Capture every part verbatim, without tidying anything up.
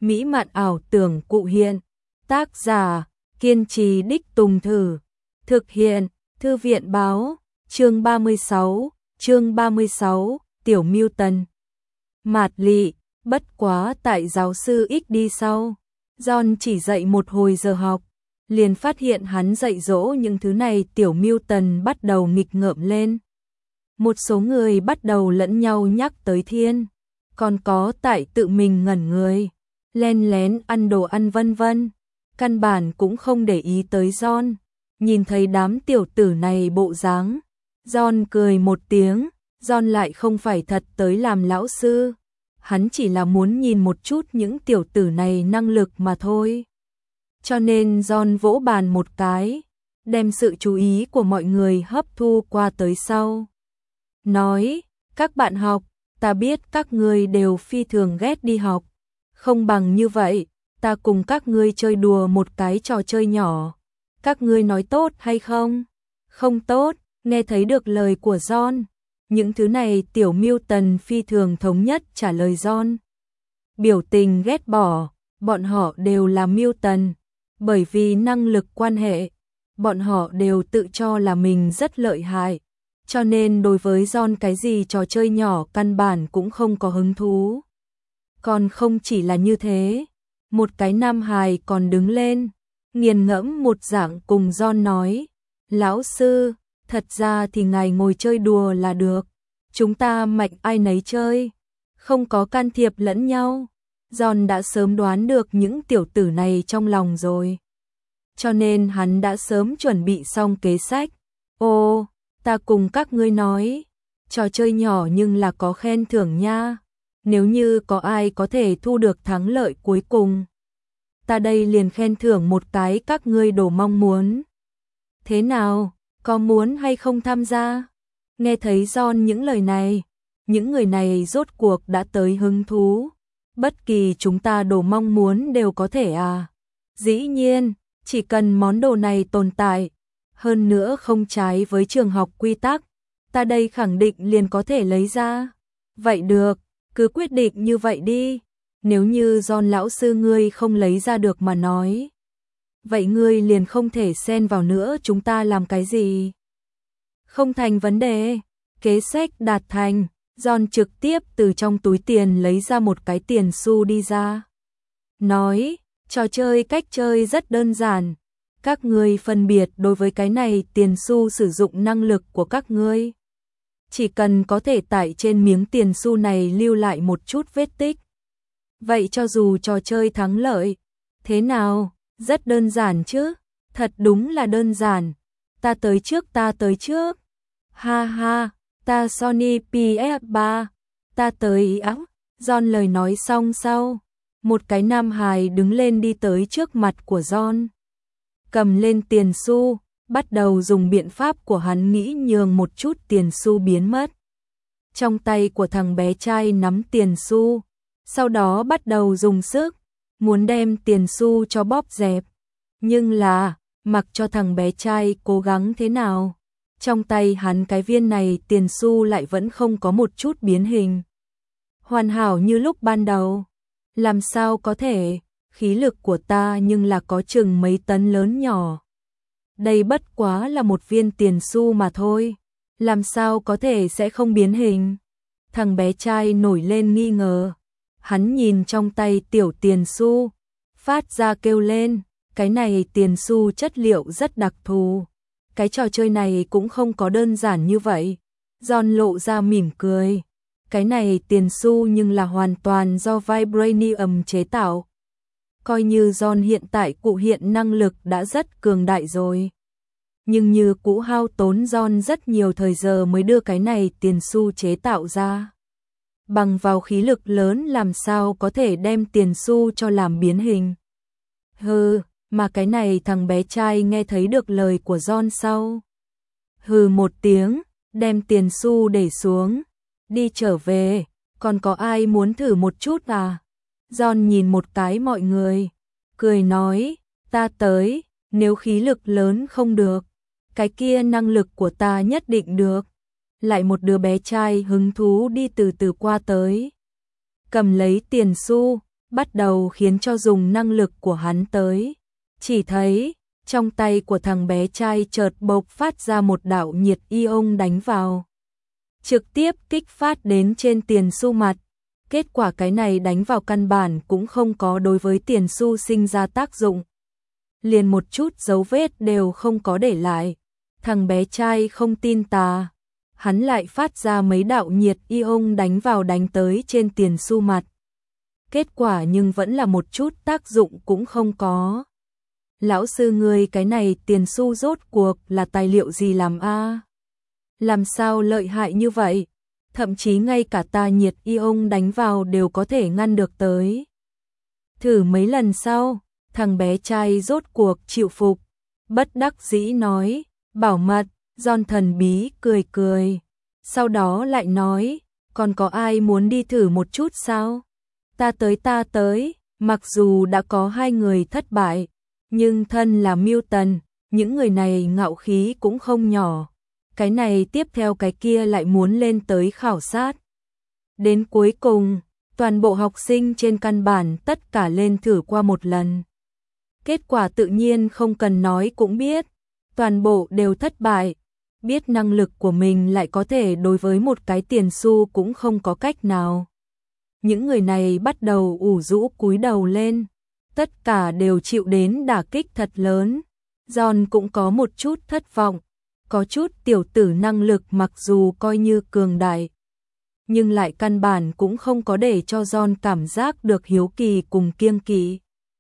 mỹ mạn ảo tưởng cụ hiện. Tác giả, kiên trì đích tùng thử. Thực hiện, Thư viện báo, chương ba mươi sáu, chương ba mươi sáu, Tiểu Mưu Tần. Mạt lị, bất quá tại giáo sư X đi sau. John chỉ dạy một hồi giờ học, liền phát hiện hắn dạy dỗ những thứ này Tiểu Mưu Tần bắt đầu nghịch ngợm lên. Một số người bắt đầu lẫn nhau nhắc tới thiên, còn có tại tự mình ngẩn người, len lén ăn đồ ăn vân vân. Căn bản cũng không để ý tới John. Nhìn thấy đám tiểu tử này bộ dáng, John cười một tiếng. John lại không phải thật tới làm lão sư, hắn chỉ là muốn nhìn một chút những tiểu tử này năng lực mà thôi. Cho nên John vỗ bàn một cái, đem sự chú ý của mọi người hấp thu qua tới sau. Nói, các bạn học, ta biết các ngươi đều phi thường ghét đi học. Không bằng như vậy, ta cùng các ngươi chơi đùa một cái trò chơi nhỏ. Các ngươi nói tốt hay không? Không tốt. Nghe thấy được lời của John, những thứ này Tiểu Mưu Tần phi thường thống nhất trả lời John. Biểu tình ghét bỏ, bọn họ đều là Mưu Tần, bởi vì năng lực quan hệ, bọn họ đều tự cho là mình rất lợi hại, cho nên đối với John cái gì trò chơi nhỏ căn bản cũng không có hứng thú. Còn không chỉ là như thế, một cái nam hài còn đứng lên, nghiền ngẫm một dạng cùng John nói, lão sư, thật ra thì ngài ngồi chơi đùa là được, chúng ta mạnh ai nấy chơi, không có can thiệp lẫn nhau. John đã sớm đoán được những tiểu tử này trong lòng rồi, cho nên hắn đã sớm chuẩn bị xong kế sách. Ô, ta cùng các ngươi nói, trò chơi nhỏ nhưng là có khen thưởng nha, nếu như có ai có thể thu được thắng lợi cuối cùng, ta đây liền khen thưởng một cái các ngươi đồ mong muốn. Thế nào, có muốn hay không tham gia? Nghe thấy John những lời này, những người này rốt cuộc đã tới hứng thú. Bất kỳ chúng ta đồ mong muốn đều có thể à? Dĩ nhiên, chỉ cần món đồ này tồn tại, hơn nữa không trái với trường học quy tắc, ta đây khẳng định liền có thể lấy ra. Vậy được, cứ quyết định như vậy đi. Nếu như John lão sư ngươi không lấy ra được mà nói, vậy ngươi liền không thể xen vào nữa, chúng ta làm cái gì? Không thành vấn đề. Kế sách đạt thành, John trực tiếp từ trong túi tiền lấy ra một cái tiền xu đi ra. Nói, trò chơi cách chơi rất đơn giản. Các ngươi phân biệt đối với cái này tiền xu sử dụng năng lực của các ngươi. Chỉ cần có thể tại trên miếng tiền xu này lưu lại một chút vết tích. Vậy cho dù trò chơi thắng lợi, thế nào? Rất đơn giản chứ? Thật đúng là đơn giản. Ta tới trước, ta tới trước. Ha ha, ta Sony pê ét ba, ta tới áo. John lời nói xong sau, một cái nam hài đứng lên đi tới trước mặt của John. Cầm lên tiền xu, bắt đầu dùng biện pháp của hắn nghĩ nhường một chút tiền xu biến mất. Trong tay của thằng bé trai nắm tiền xu, sau đó bắt đầu dùng sức, muốn đem tiền xu cho bóp dẹp. Nhưng là, mặc cho thằng bé trai cố gắng thế nào, trong tay hắn cái viên này tiền xu lại vẫn không có một chút biến hình. Hoàn hảo như lúc ban đầu. Làm sao có thể, khí lực của ta nhưng là có chừng mấy tấn lớn nhỏ. Đây bất quá là một viên tiền xu mà thôi. Làm sao có thể sẽ không biến hình? Thằng bé trai nổi lên nghi ngờ. Hắn nhìn trong tay tiểu tiền xu, phát ra kêu lên, cái này tiền xu chất liệu rất đặc thù. Cái trò chơi này cũng không có đơn giản như vậy. John lộ ra mỉm cười. Cái này tiền xu nhưng là hoàn toàn do Vibranium chế tạo. Coi như John hiện tại cụ hiện năng lực đã rất cường đại rồi, nhưng như cũ hao tốn John rất nhiều thời giờ mới đưa cái này tiền xu chế tạo ra. Bằng vào khí lực lớn làm sao có thể đem tiền xu cho làm biến hình. Hừ, mà cái này thằng bé trai nghe thấy được lời của John sau. Hừ một tiếng, đem tiền xu để xuống, đi trở về, còn có ai muốn thử một chút à? John nhìn một cái mọi người, cười nói, ta tới, nếu khí lực lớn không được, cái kia năng lực của ta nhất định được. Lại một đứa bé trai hứng thú đi từ từ qua tới, cầm lấy tiền xu, bắt đầu khiến cho dùng năng lực của hắn tới. Chỉ thấy, trong tay của thằng bé trai chợt bộc phát ra một đạo nhiệt ion đánh vào. Trực tiếp kích phát đến trên tiền xu mặt. Kết quả cái này đánh vào căn bản cũng không có đối với tiền xu sinh ra tác dụng. Liền một chút dấu vết đều không có để lại. Thằng bé trai không tin tà. Hắn lại phát ra mấy đạo nhiệt ion đánh vào đánh tới trên tiền xu mặt. Kết quả nhưng vẫn là một chút tác dụng cũng không có. Lão sư ngươi cái này tiền xu rốt cuộc là tài liệu gì làm a? Làm sao lợi hại như vậy? Thậm chí ngay cả ta nhiệt ion đánh vào đều có thể ngăn được tới. Thử mấy lần sau, thằng bé trai rốt cuộc chịu phục. Bất đắc dĩ nói, bảo mật, John thần bí cười cười. Sau đó lại nói, còn có ai muốn đi thử một chút sao? Ta tới ta tới, mặc dù đã có hai người thất bại, nhưng thân là Milton, những người này ngạo khí cũng không nhỏ. Cái này tiếp theo cái kia lại muốn lên tới khảo sát. Đến cuối cùng, toàn bộ học sinh trên căn bản tất cả lên thử qua một lần. Kết quả tự nhiên không cần nói cũng biết, toàn bộ đều thất bại. Biết năng lực của mình lại có thể đối với một cái tiền xu cũng không có cách nào. Những người này bắt đầu ủ rũ cúi đầu lên, tất cả đều chịu đến đả kích thật lớn. John cũng có một chút thất vọng, có chút tiểu tử năng lực mặc dù coi như cường đại, nhưng lại căn bản cũng không có để cho John cảm giác được hiếu kỳ cùng kiêng kỵ.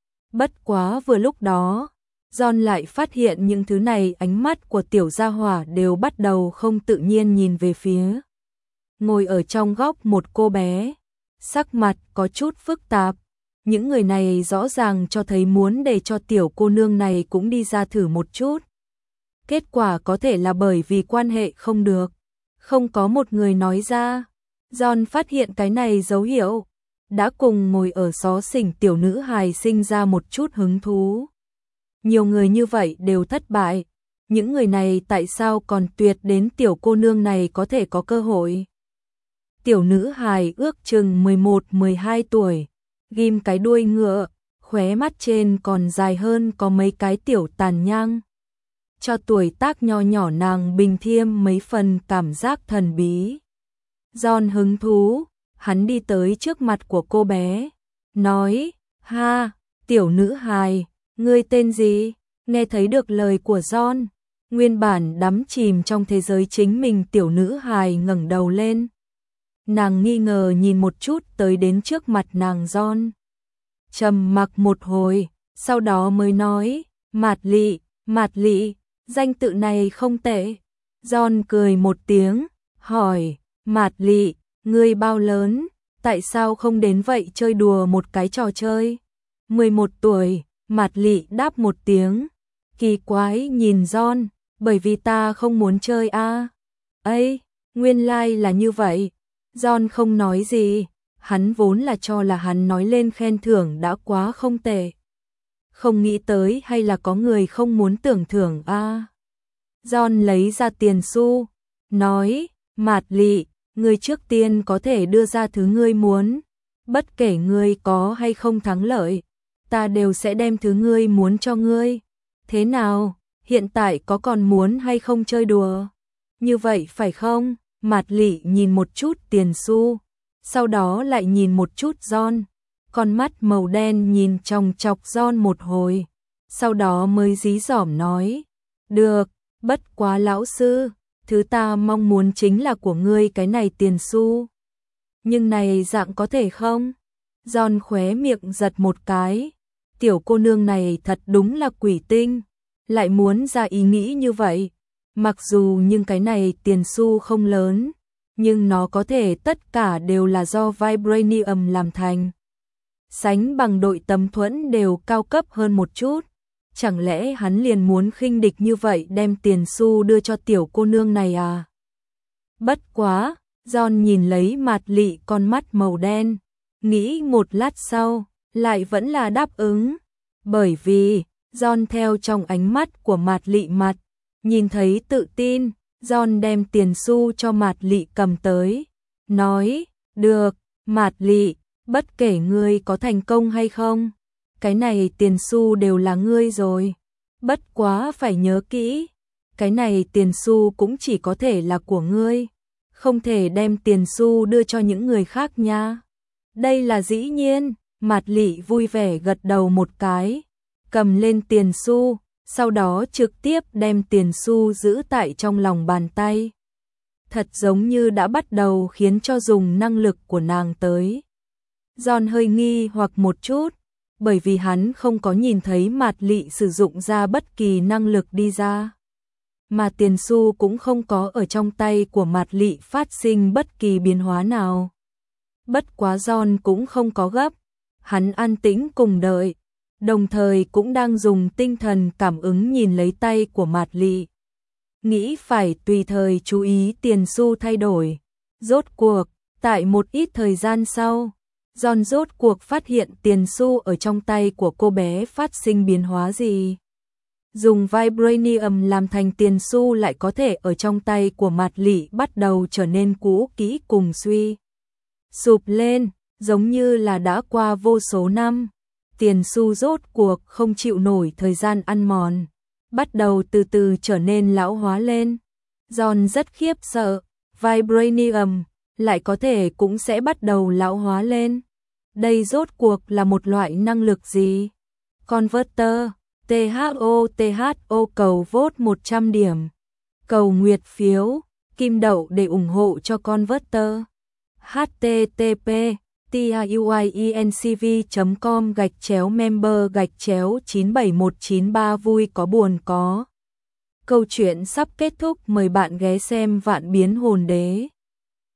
Bất quá vừa lúc đó, John lại phát hiện những thứ này ánh mắt của tiểu gia hỏa đều bắt đầu không tự nhiên nhìn về phía. Ngồi ở trong góc một cô bé, sắc mặt có chút phức tạp. Những người này rõ ràng cho thấy muốn để cho tiểu cô nương này cũng đi ra thử một chút. Kết quả có thể là bởi vì quan hệ không được, không có một người nói ra. John phát hiện cái này dấu hiệu, đã cùng ngồi ở xó xỉnh tiểu nữ hài sinh ra một chút hứng thú. Nhiều người như vậy đều thất bại, những người này tại sao còn tuyệt đến tiểu cô nương này có thể có cơ hội. Tiểu nữ hài ước chừng mười một mười hai tuổi, ghim cái đuôi ngựa, khóe mắt trên còn dài hơn có mấy cái tiểu tàn nhang. Cho tuổi tác nho nhỏ nàng bình thêm mấy phần cảm giác thần bí. John hứng thú, hắn đi tới trước mặt của cô bé, nói, ha, tiểu nữ hài, ngươi tên gì? Nghe thấy được lời của John, nguyên bản đắm chìm trong thế giới chính mình tiểu nữ hài ngẩng đầu lên. Nàng nghi ngờ nhìn một chút tới đến trước mặt nàng John. Trầm mặc một hồi, sau đó mới nói, Mạt Lị, Mạt Lị, danh tự này không tệ. John cười một tiếng, hỏi, Mạt Lị, ngươi bao lớn, tại sao không đến vậy chơi đùa một cái trò chơi? mười một tuổi, Mạt Lị đáp một tiếng, kỳ quái nhìn John, bởi vì ta không muốn chơi a. À. Ây, nguyên lai like là như vậy. John không nói gì, hắn vốn là cho là hắn nói lên khen thưởng đã quá không tệ. Không nghĩ tới hay là có người không muốn tưởng thưởng a. À. John lấy ra tiền xu, nói, Mạt Lị, ngươi trước tiên có thể đưa ra thứ ngươi muốn, bất kể ngươi có hay không thắng lợi, ta đều sẽ đem thứ ngươi muốn cho ngươi. Thế nào, hiện tại có còn muốn hay không chơi đùa? Như vậy phải không? Mạt Lị nhìn một chút tiền xu, sau đó lại nhìn một chút John, con mắt màu đen nhìn chòng chọc John một hồi, sau đó mới dí dỏm nói, được, bất quá lão sư, thứ ta mong muốn chính là của ngươi cái này tiền xu. Nhưng này dạng có thể không? John khóe miệng giật một cái, tiểu cô nương này thật đúng là quỷ tinh, lại muốn ra ý nghĩ như vậy. Mặc dù nhưng cái này tiền xu không lớn, nhưng nó có thể tất cả đều là do Vibranium làm thành. Sánh bằng đội tấm thuẫn đều cao cấp hơn một chút. Chẳng lẽ hắn liền muốn khinh địch như vậy đem tiền xu đưa cho tiểu cô nương này à? Bất quá, John nhìn lấy Mạt Lị con mắt màu đen, nghĩ một lát sau, lại vẫn là đáp ứng. Bởi vì, John theo trong ánh mắt của Mạt Lị mặt, nhìn thấy tự tin, John đem tiền xu cho Mạt Lị cầm tới, nói, được, Mạt Lị, Bất kể ngươi có thành công hay không, cái này tiền xu đều là ngươi rồi. Bất quá phải nhớ kỹ, cái này tiền xu cũng chỉ có thể là của ngươi, không thể đem tiền xu đưa cho những người khác nha. Đây là dĩ nhiên, Mạt Lị vui vẻ gật đầu một cái, cầm lên tiền xu, sau đó trực tiếp đem tiền xu giữ tại trong lòng bàn tay. Thật giống như đã bắt đầu khiến cho dùng năng lực của nàng tới. John hơi nghi hoặc một chút, bởi vì hắn không có nhìn thấy Mạt Lị sử dụng ra bất kỳ năng lực đi ra. Mà tiền xu cũng không có ở trong tay của Mạt Lị phát sinh bất kỳ biến hóa nào. Bất quá John cũng không có gấp, hắn an tĩnh cùng đợi, đồng thời cũng đang dùng tinh thần cảm ứng nhìn lấy tay của Mạt Lị. Nghĩ phải tùy thời chú ý tiền xu thay đổi. Rốt cuộc, tại một ít thời gian sau, John rốt cuộc phát hiện tiền xu ở trong tay của cô bé phát sinh biến hóa gì. Dùng Vibranium làm thành tiền xu lại có thể ở trong tay của Mạt Lị bắt đầu trở nên cũ kỹ cùng suy sụp lên, giống như là đã qua vô số năm. Tiền xu rốt cuộc không chịu nổi thời gian ăn mòn, bắt đầu từ từ trở nên lão hóa lên. John rất khiếp sợ, Vibranium lại có thể cũng sẽ bắt đầu lão hóa lên. Đây rốt cuộc là một loại năng lực gì? Converter, tê hát o tê hát o cầu vote một trăm điểm. Cầu nguyệt phiếu, kim đậu để ủng hộ cho Converter. h t t p tiuiencv chấm com gạch chéo member gạch chéo chín bảy một chín ba vui có buồn có. Câu chuyện sắp kết thúc, mời bạn ghé xem Vạn Biến Hồn Đế.